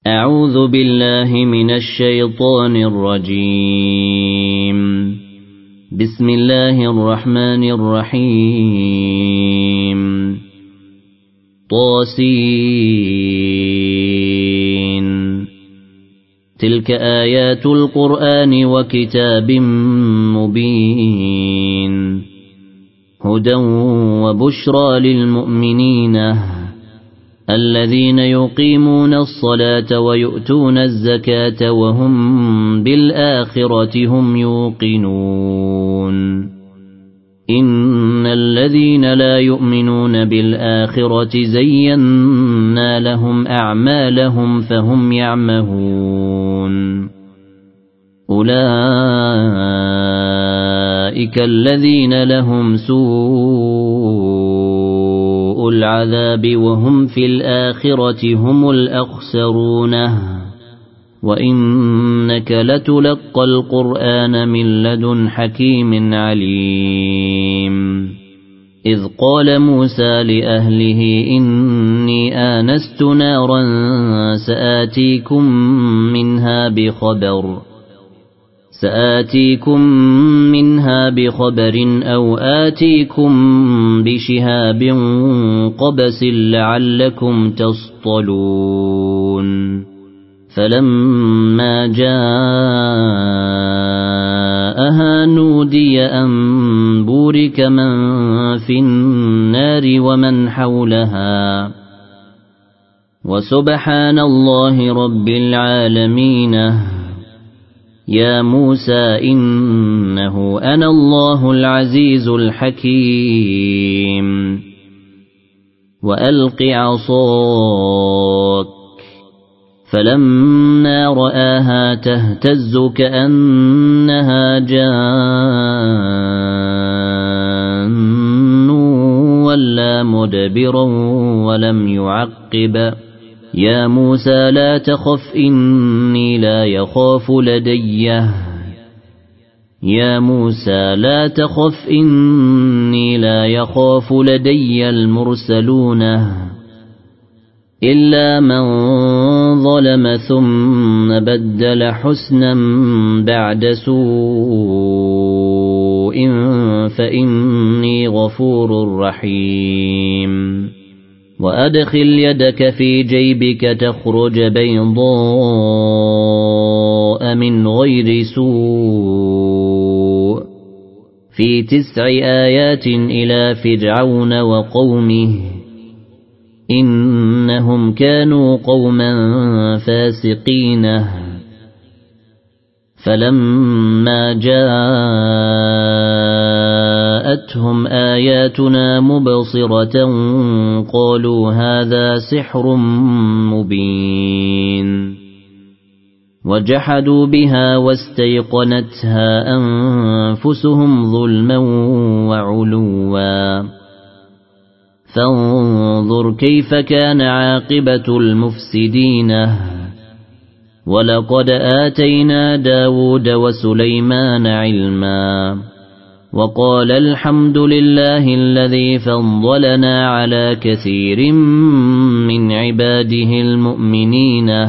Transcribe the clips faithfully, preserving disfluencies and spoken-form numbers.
أعوذ بالله من الشيطان الرجيم. بسم الله الرحمن الرحيم. طاسين. تلك آيات القرآن وكتاب مبين هدى وبشرى للمؤمنين الذين يقيمون الصلاة ويؤتون الزكاة وهم بالآخرة هم يوقنون. إن الذين لا يؤمنون بالآخرة زينا لهم أعمالهم فهم يعمهون. أولئك الذين لهم سوء العذاب وهم في الآخرة هم الأخسرون. وإنك لتلقى القرآن من لدن حكيم عليم. إذ قال موسى لأهله إني آنست نارا سآتيكم منها بخبر سآتيكم منها بخبر أو آتيكم بشهاب قبس لعلكم تصطلون. فلما جاءها نودي أن بورك من في النار ومن حولها وسبحان الله رب العالمين. يا موسى إنه أنا الله العزيز الحكيم. وألق عصاك. فلما رآها تهتز كأنها جان ولا مدبرا ولم يعقب. يا موسى لا تخف إني لا يخاف لدي يا موسى لا تخف إني لا يخاف لدي المرسلون إلا من ظلم ثم بدل حسنا بعد سوء فإني غفور رحيم. وأدخل يدك في جيبك تخرج بيضاء من غير سوء في تسع آيات إلى فرعون وقومه إنهم كانوا قوما فاسقين. فلما جاءتهم آياتنا مبصرة قالوا هذا سحر مبين. وجحدوا بها واستيقنتها أنفسهم ظلما وعلوا. فانظر كيف كان عاقبة المفسدين. ولقد آتينا داود وسليمان علما وقال الحمد لله الذي فضلنا على كثير من عباده المؤمنين.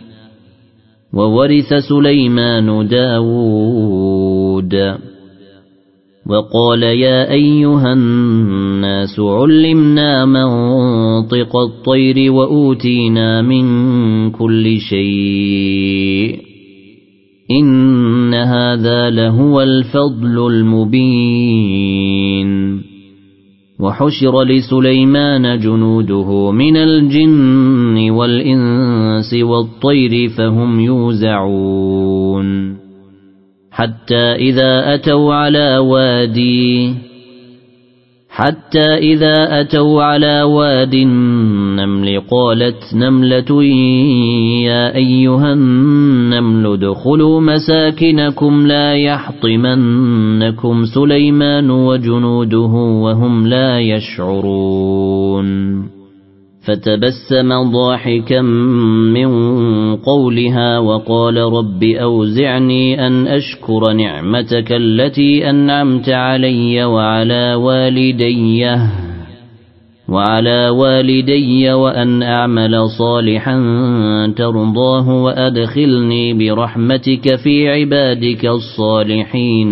وورث سليمان داود. وقال يا أيها الناس علمنا منطق الطير وأوتينا من كل شيء إن هذا لهو الفضل المبين. وحشر لسليمان جنوده من الجن والإنس والطير فهم يوزعون. حتى إذا أتوا على وادي حتى إذا أتوا على واد النمل قالت نملة يا أيها النمل ادخلوا مساكنكم لا يحطمنكم سليمان وجنوده وهم لا يشعرون. فتبسم ضاحكا من قولها وقال رب أوزعني أن أشكر نعمتك التي أنعمت علي وعلى والدي وعلى والدي وأن أعمل صالحا ترضاه وأدخلني برحمتك في عبادك الصالحين.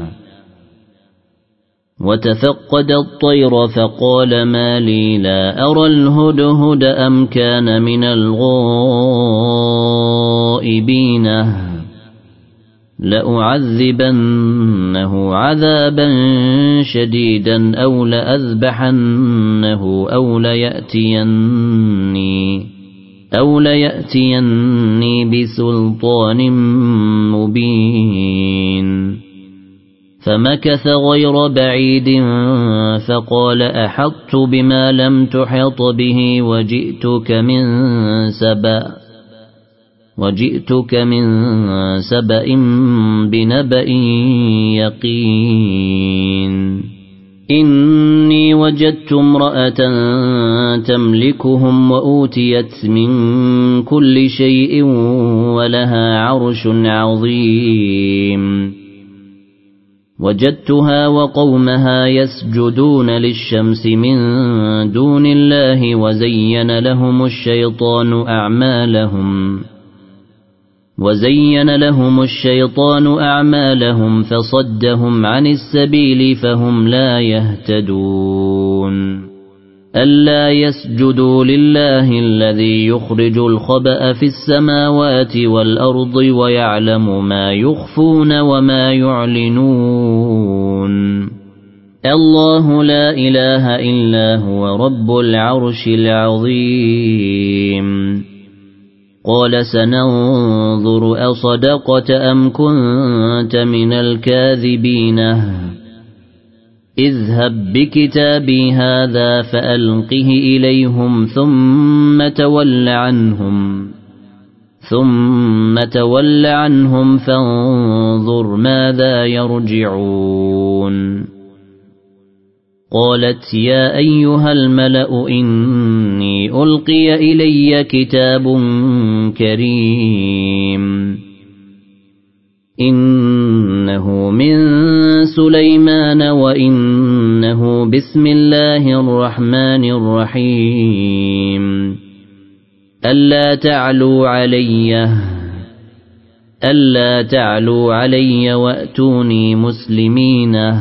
وتفقد الطير فقال ما لي لا أرى الهدهد أم كان من الغائبين لأعذبنه عذابا شديدا أو لأذبحنه أو ليأتيني أو ليأتيني بسلطان مبين. فمكث غير بعيد فقال أحطت بما لم تحط به وجئتك من سبأ وجئتك من سبأ بنبأ يقين. إني وجدت امرأة تملكهم وأوتيت من كل شيء ولها عرش عظيم. وجدتها وقومها يسجدون للشمس من دون الله وزين لهم الشيطان أعمالهم وزين لهم الشيطان أعمالهم فصدهم عن السبيل فهم لا يهتدون. ألا يسجدوا لله الذي يخرج الخبأ في السماوات والأرض ويعلم ما يخفون وما يعلنون. الله لا إله إلا هو رب العرش العظيم. قال سننظر أصدقت أم كنت من الكاذبين اذهب بكتابي هذا فألقه إليهم ثم تول عنهم ثم تول عنهم فانظر ماذا يرجعون. قالت يا أيها الملأ إني ألقي إلي كتاب كريم إنه من سليمان وإنه بسم الله الرحمن الرحيم. ألا تعلوا علي ألا تعلوا علي وأتوني مسلمين.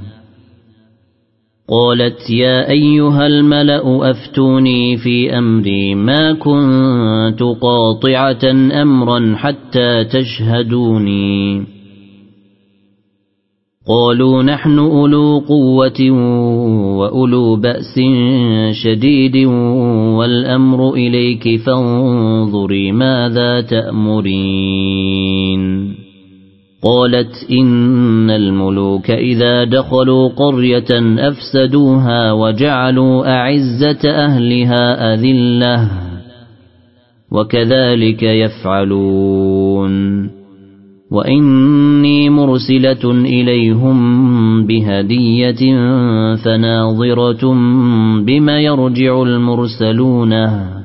قالت يا أيها الملأ أفتوني في أمري ما كنت قاطعة أمرا حتى تشهدوني. قالوا نحن أولو قوة وأولو بأس شديد والأمر إليك فانظري ماذا تأمرين. قالت إن الملوك إذا دخلوا قرية أفسدوها وجعلوا أعزة أهلها أذلة وكذلك يفعلون. وإني مرسلة إليهم بهدية فناظرة بما يرجع المرسلون.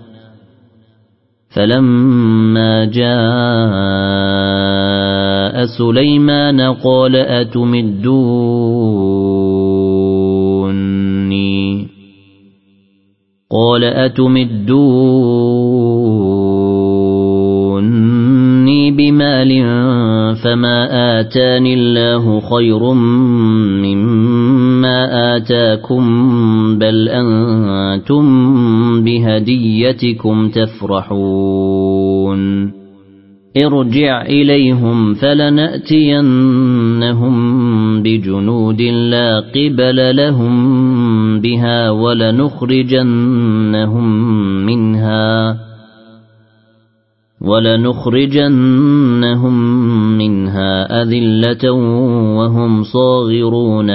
فلما جاء سليمان قال أتمدوني قال أتمدوني بمال فما آتاني الله خير مما آتاكم بل أنتم بهديتكم تفرحون. ارجع إليهم فلنأتينهم بجنود لا قبل لهم بها ولنخرجنهم منها ولنخرجنهم منها أذلة وهم صاغرون.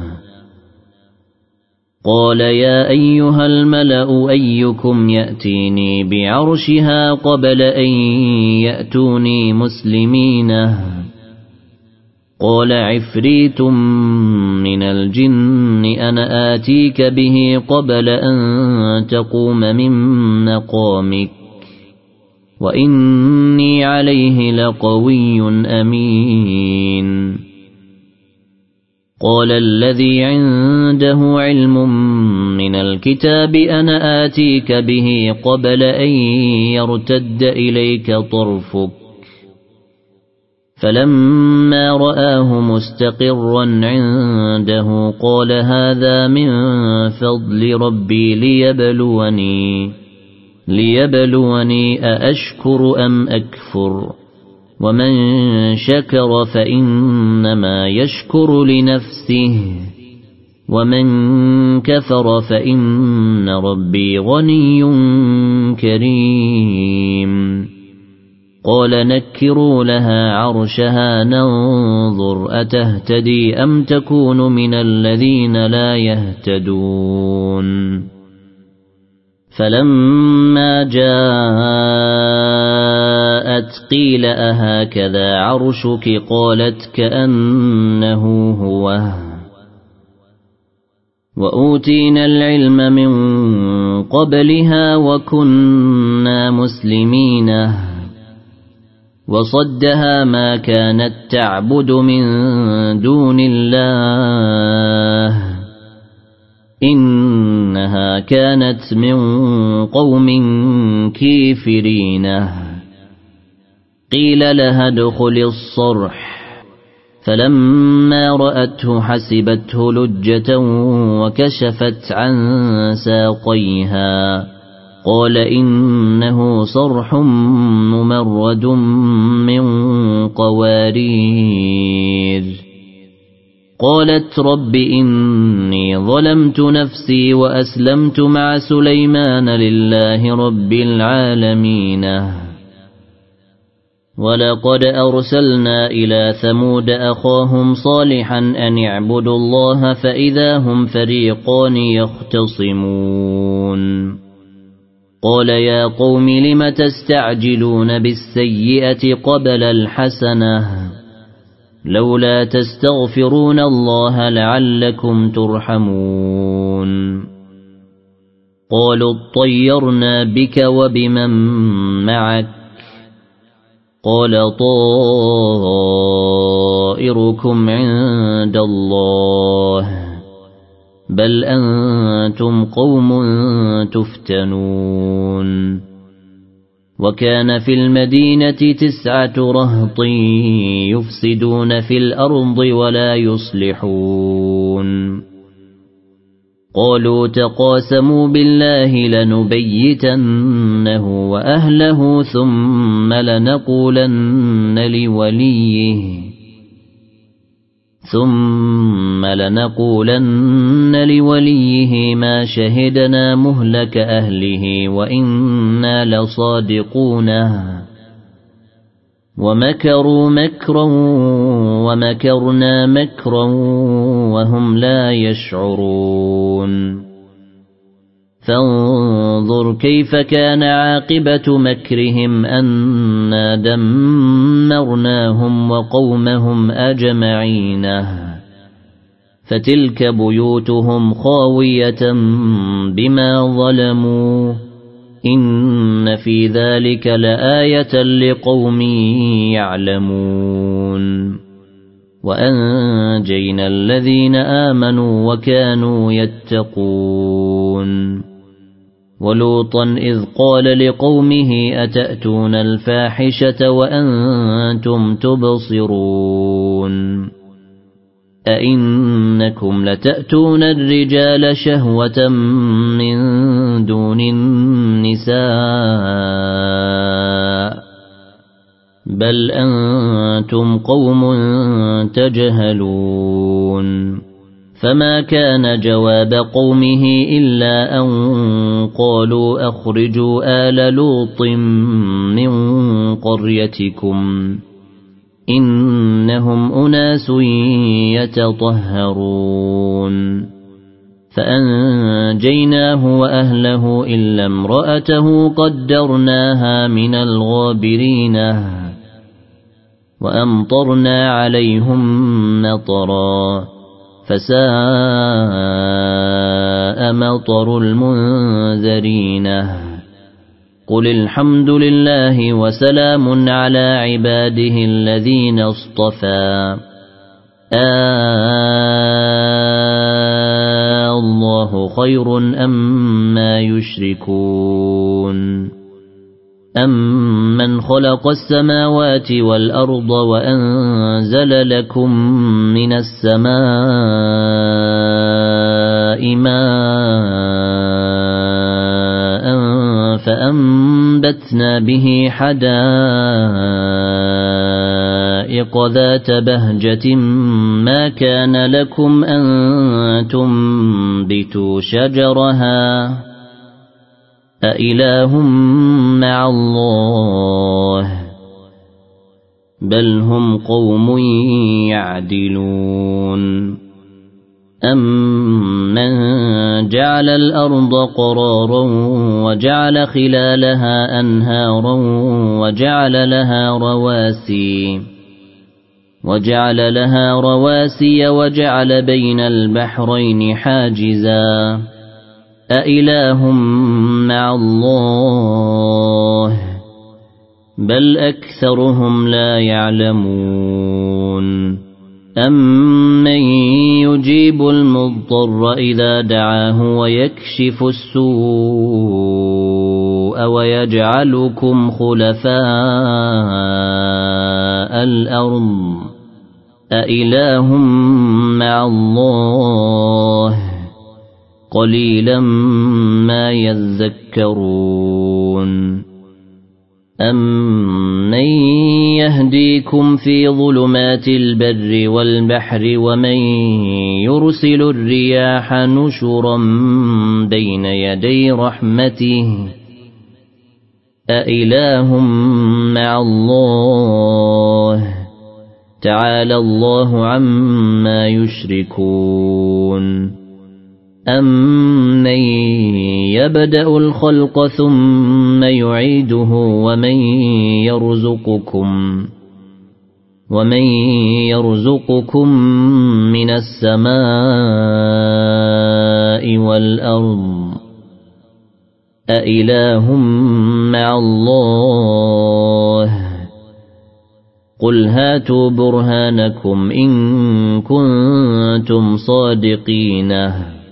قال يا أيها الملأ أيكم يأتيني بعرشها قبل أن يأتوني مسلمين. قال عفريت من الجن أنا آتيك به قبل أن تقوم من مقامك وإني عليه لقوي أمين. قال الذي عنده علم من الكتاب أنا آتيك به قبل أن يرتد إليك طرفك فلما رآه مستقرا عنده قال هذا من فضل ربي ليبلوني ليبلوني أأشكر أم أكفر ومن شكر فإنما يشكر لنفسه ومن كفر فإن ربي غني كريم قال نكروا لها عرشها ننظر أتهتدي أم تكون من الذين لا يهتدون فلما جاءت قيل أهكذا عرشك قالت كأنه هو وأوتينا العلم من قبلها وكنا مسلمين وصدها ما كانت تعبد من دون الله إنها كانت من قوم كافرين قيل لها ادخل الصرح فلما رأته حسبته لجة وكشفت عن ساقيها قال إنه صرح ممرد من قوارير قالت رب إني ظلمت نفسي وأسلمت مع سليمان لله رب العالمين ولقد أرسلنا إلى ثمود أخاهم صالحا أن اعبدوا الله فإذا هم فريقان يختصمون قال يا قوم لم تستعجلون بالسيئة قبل الحسنة لولا تستغفرون الله لعلكم ترحمون قالوا اطيرنا بك وبمن معك قال طائركم عند الله بل أنتم قوم تفتنون وكان في المدينة تسعة رهط يفسدون في الأرض ولا يصلحون قالوا تقاسموا بالله لنبيتنه وأهله ثم لنقولن لوليه ثم لنقولن لوليه ما شهدنا مهلك أهله وإنا لصادقون ومكروا مكرا ومكرنا مكرا وهم لا يشعرون فانظر كيف كان عاقبة مكرهم أنا دمرناهم وقومهم أجمعين فتلك بيوتهم خاوية بما ظلموا إن في ذلك لآية لقوم يعلمون وأنجينا الذين آمنوا وكانوا يتقون ولوطا إذ قال لقومه أتأتون الفاحشة وأنتم تبصرون أئنكم لتأتون الرجال شهوة من دون النساء بل أنتم قوم تجهلون فما كان جواب قومه إلا أن قالوا أخرجوا آل لوط من قريتكم إنهم أناس يتطهرون فأنجيناه وأهله إلا امرأته قدرناها من الغابرين وأمطرنا عليهم مطرا فساء مطر المنذرين قل الحمد لله وسلام على عباده الذين اصطفى الله خير أم ما يشركون أمن خلق السماوات والأرض وأنزل لكم من السماء ماء فأنبتنا به حدائق ذات بهجة ما كان لكم أن تنبتوا شجرها أإله مع الله بل هم قوم يعدلون أمن جعل الأرض قرارا وجعل خلالها أنهارا وجعل لها رواسي وجعل لها رواسي وجعل بين البحرين حاجزا أإله مع الله بل أكثرهم لا يعلمون أمن يجيب المضطر إذا دعاه ويكشف السوء ويجعلكم خلفاء الأرض أإله مع الله قليلا ما يذكرون أمن يهديكم في ظلمات البر والبحر ومن يرسل الرياح نشرا بين يدي رحمته أإله مع الله تعالى الله عما يشركون أمن يبدأ الخلق ثم يعيده ومن يرزقكم ومن يرزقكم من السماء والأرض أإله مع الله قل هاتوا برهانكم إن كنتم صادقين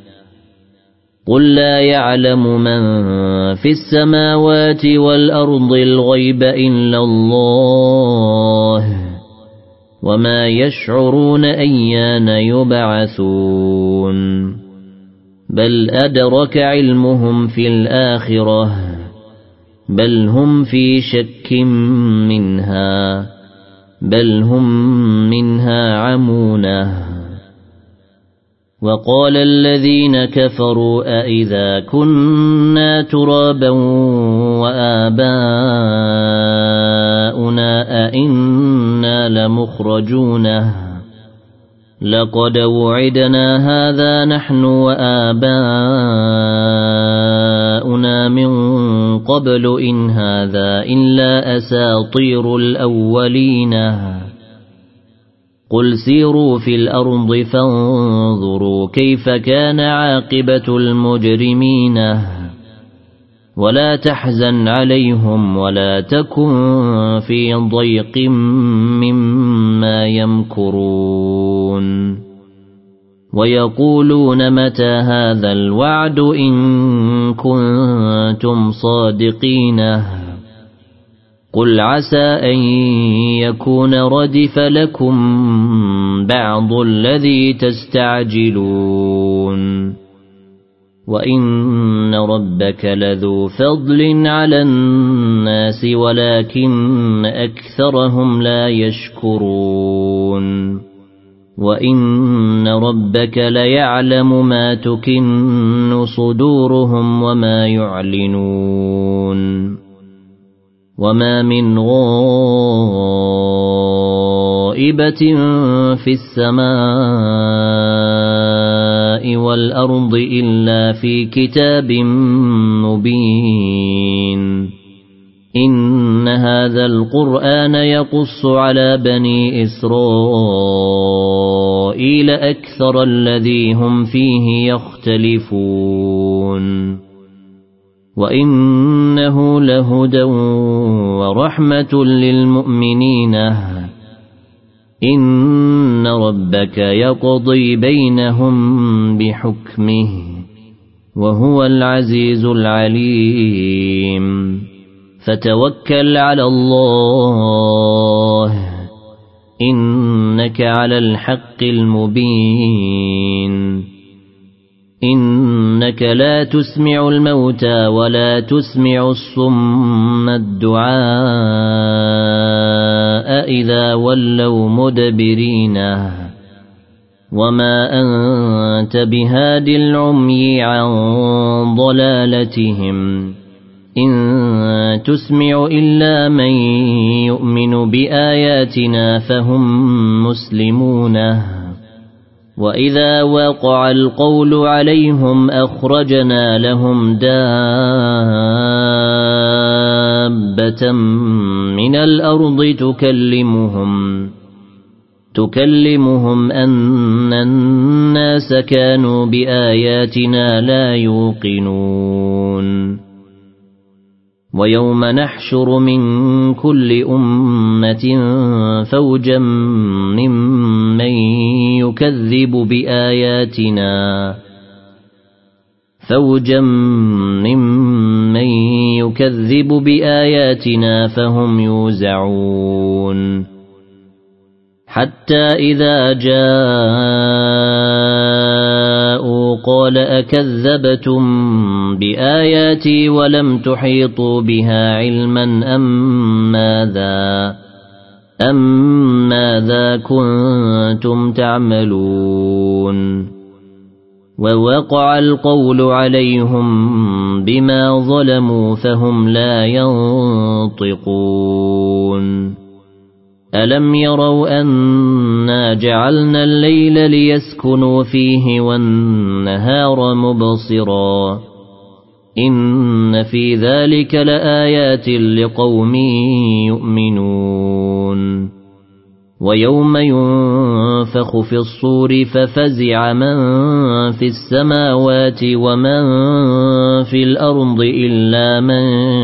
قل لا يعلم من في السماوات والأرض الغيب إلا الله وما يشعرون أيان يبعثون بل أدرك علمهم في الآخرة بل هم في شك منها بل هم منها عمونه وقال الذين كفروا أئذا كنا ترابا وآباؤنا أئنا لمخرجون لقد وعدنا هذا نحن وآباؤنا من قبل إن هذا إلا أساطير الأولين قل سيروا في الأرض فانظروا كيف كان عاقبة المجرمين ولا تحزن عليهم ولا تكن في ضيق مما يمكرون ويقولون متى هذا الوعد إن كنتم صادقين قل عسى أن يكون ردف لكم بعض الذي تستعجلون وإن ربك لذو فضل على الناس ولكن أكثرهم لا يشكرون وإن ربك ليعلم ما تكن صدورهم وما يعلنون وما من غائبة في السماء والأرض إلا في كتاب مبين إن هذا القرآن يقص على بني إسرائيل أكثر الذي هم فيه يختلفون وإنه لهدى ورحمة للمؤمنين إن ربك يقضي بينهم بحكمه وهو العزيز العليم فتوكل على الله إنك على الحق المبين إنك لا تسمع الموتى ولا تسمع الصم الدعاء إذا ولوا مدبرين وما أنت بهاد العمي عن ضلالتهم إن تسمع إلا من يؤمن بآياتنا فهم مسلمون وإذا وقع القول عليهم أخرجنا لهم دابة من الأرض تكلمهم تكلمهم أن الناس كانوا بآياتنا لا يوقنون ويوم نحشر من كل أمة فوجا ممن يكذب بآياتنا فوجا ممن يكذب بآياتنا فهم يوزعون حتى إذا جاءوا قال أكذبتم بآياتي ولم تحيطوا بها علما أم ماذا أم ماذا كنتم تعملون ووقع القول عليهم بما ظلموا فهم لا ينطقون ألم يروا أنا جعلنا الليل ليسكنوا فيه والنهار مبصرا إن في ذلك لآيات لقوم يؤمنون ويوم ينفخ في الصور ففزع من في السماوات ومن في الأرض إلا من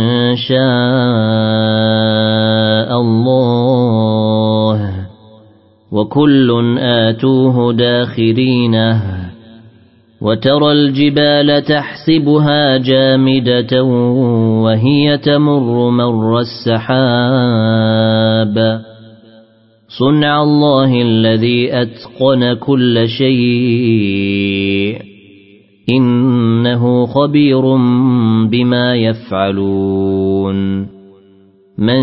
شاء الله وكل آتوه داخرينه وترى الجبال تحسبها جامدة وهي تمر مر السحاب صنع الله الذي أتقن كل شيء إنه خبير بما يفعلون من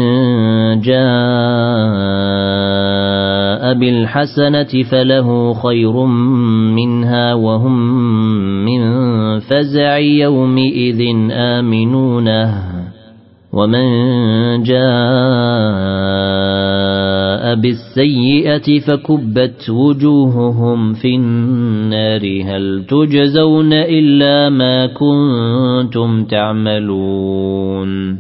جاء بالحسنة فله خير منها وهم من فزع يومئذ آمنون ومن جاء بالسيئة فكبت وجوههم في النار هل تجزون إلا ما كنتم تعملون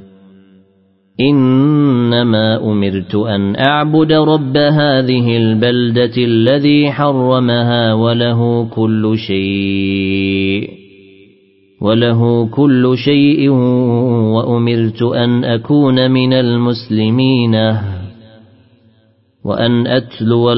إنما أمرت أن أعبد رب هذه البلدة الذي حرمها وله كل شيء وله كل شيء وأمرت أن أكون من المسلمين وأن أتلو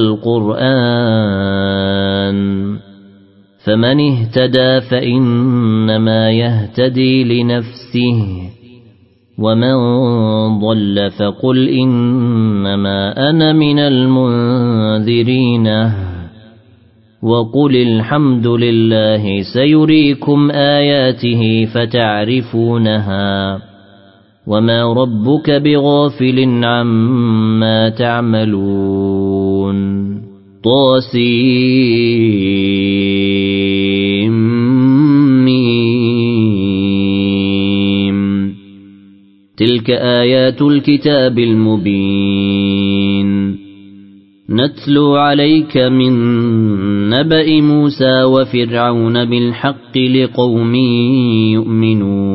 القرآن فمن اهتدى فإنما يهتدي لنفسه ومن ضل فقل إنما أنا من المنذرين وقل الحمد لله سيريكم آياته فتعرفونها وما ربك بغافل عما تعملون طاسيم تلك آيات الكتاب المبين نتلو عليك من نبأ موسى وفرعون بالحق لقوم يؤمنون